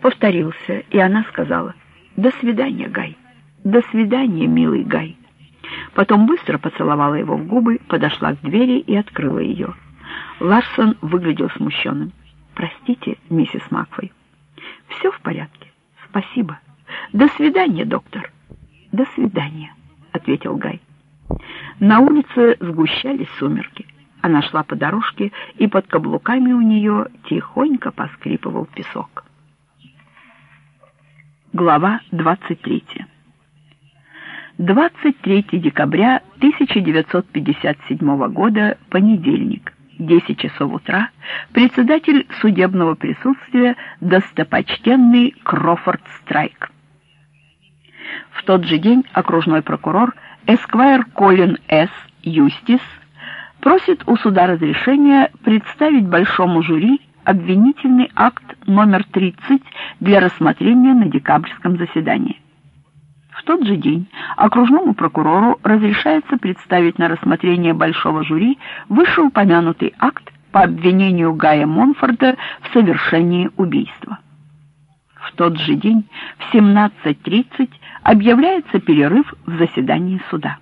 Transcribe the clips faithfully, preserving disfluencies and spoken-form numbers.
повторился, и она сказала: «До свидания, Гай! До свидания, милый Гай!» Потом быстро поцеловала его в губы, подошла к двери и открыла ее. Ларсон выглядел смущенным. «Простите, миссис Макфой». «Все в порядке. Спасибо. До свидания, доктор». «До свидания», — ответил Гай. На улице сгущались сумерки. Она шла по дорожке, и под каблуками у нее тихонько поскрипывал песок. Глава двадцать третья. двадцать третьего декабря тысяча девятьсот пятьдесят седьмого года, понедельник, десять часов утра, председатель судебного присутствия, достопочтенный Крофорд Страйк. В тот же день окружной прокурор эсквайр Колин С. Юстис просит у суда разрешения представить большому жюри обвинительный акт номер тридцать для рассмотрения на декабрьском заседании. В тот же день окружному прокурору разрешается представить на рассмотрение большого жюри вышеупомянутый акт по обвинению Гая Монфорда в совершении убийства. В тот же день в семнадцать тридцать объявляется перерыв в заседании суда.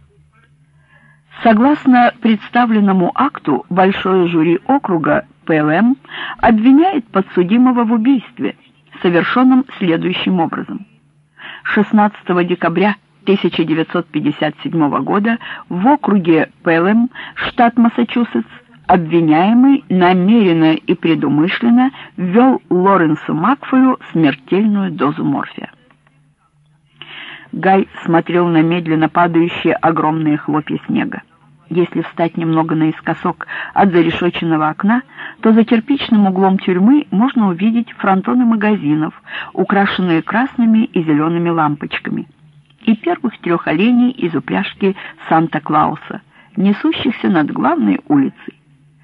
Согласно представленному акту, большое жюри округа П Л М обвиняет подсудимого в убийстве, совершенном следующим образом. шестнадцатого декабря тысяча девятьсот пятьдесят седьмого года в округе П Л М, штат Массачусетс, обвиняемый намеренно и предумышленно ввел Лоренсу Макфою смертельную дозу морфия. Гай смотрел на медленно падающие огромные хлопья снега. Если встать немного наискосок от зарешеченного окна, то за кирпичным углом тюрьмы можно увидеть фронтоны магазинов, украшенные красными и зелеными лампочками, и первых трех оленей из упряжки Санта-Клауса, несущихся над главной улицей.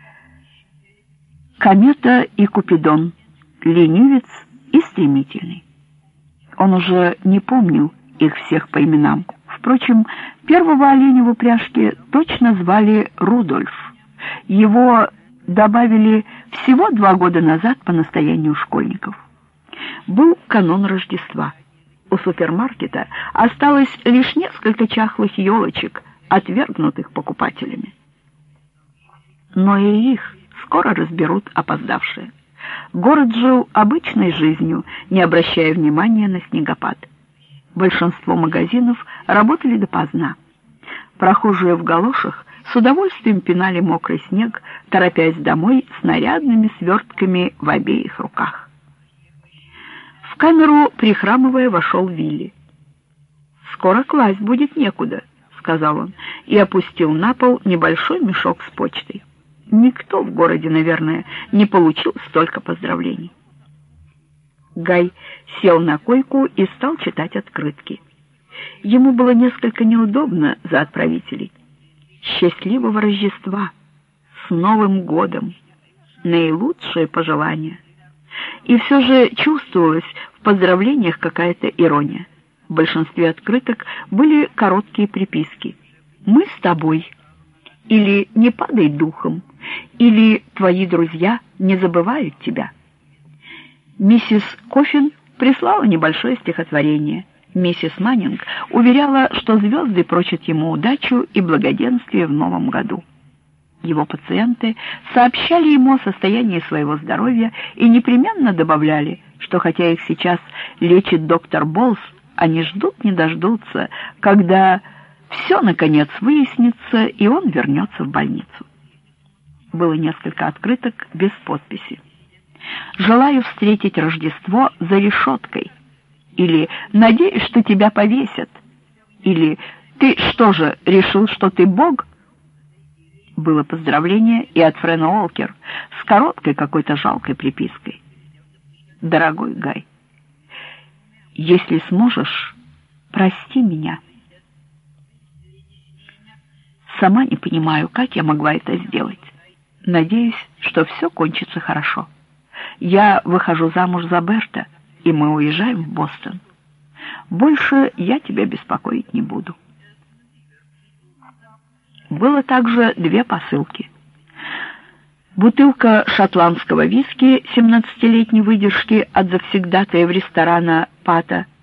Комета и Купидон, ленивец и стремительный. Он уже не помнил их всех по именам. Впрочем, первого оленя в упряжке точно звали Рудольф. Его добавили всего два года назад по настоянию школьников. Был канун Рождества. У супермаркета осталось лишь несколько чахлых елочек, отвергнутых покупателями. Но и их скоро разберут опоздавшие. Город жил обычной жизнью, не обращая внимания на снегопад. Большинство магазинов работали допоздна. Прохожие в галошах с удовольствием пинали мокрый снег, торопясь домой с нарядными свертками в обеих руках. В камеру, прихрамывая, вошел Вилли. «Скоро класть будет некуда», — сказал он, и опустил на пол небольшой мешок с почтой. Никто в городе, наверное, не получил столько поздравлений. Гай сел на койку и стал читать открытки. Ему было несколько неудобно за отправителей. «Счастливого Рождества! С Новым годом! Наилучшие пожелания!» И все же чувствовалась в поздравлениях какая-то ирония. В большинстве открыток были короткие приписки: «Мы с тобой», или «Не падай духом», или «Твои друзья не забывают тебя». Миссис Коффин прислала небольшое стихотворение. Миссис Маннинг уверяла, что звезды прочат ему удачу и благоденствие в новом году. Его пациенты сообщали ему о состоянии своего здоровья и непременно добавляли, что хотя их сейчас лечит доктор Болс, они ждут не дождутся, когда все наконец выяснится и он вернется в больницу. Было несколько открыток без подписи. «Желаю встретить Рождество за решеткой», или «Надеюсь, что тебя повесят», или «Ты что же, решил, что ты Бог?» Было поздравление и от Френа Уолкер с короткой какой-то жалкой припиской: «Дорогой Гай, если сможешь, прости меня. Сама не понимаю, как я могла это сделать. Надеюсь, что все кончится хорошо. Я выхожу замуж за Берта, и мы уезжаем в Бостон. Больше я тебя беспокоить не буду». Было также две посылки. Бутылка шотландского виски семнадцатилетней выдержки от завсегдатаев ресторана «Пата»,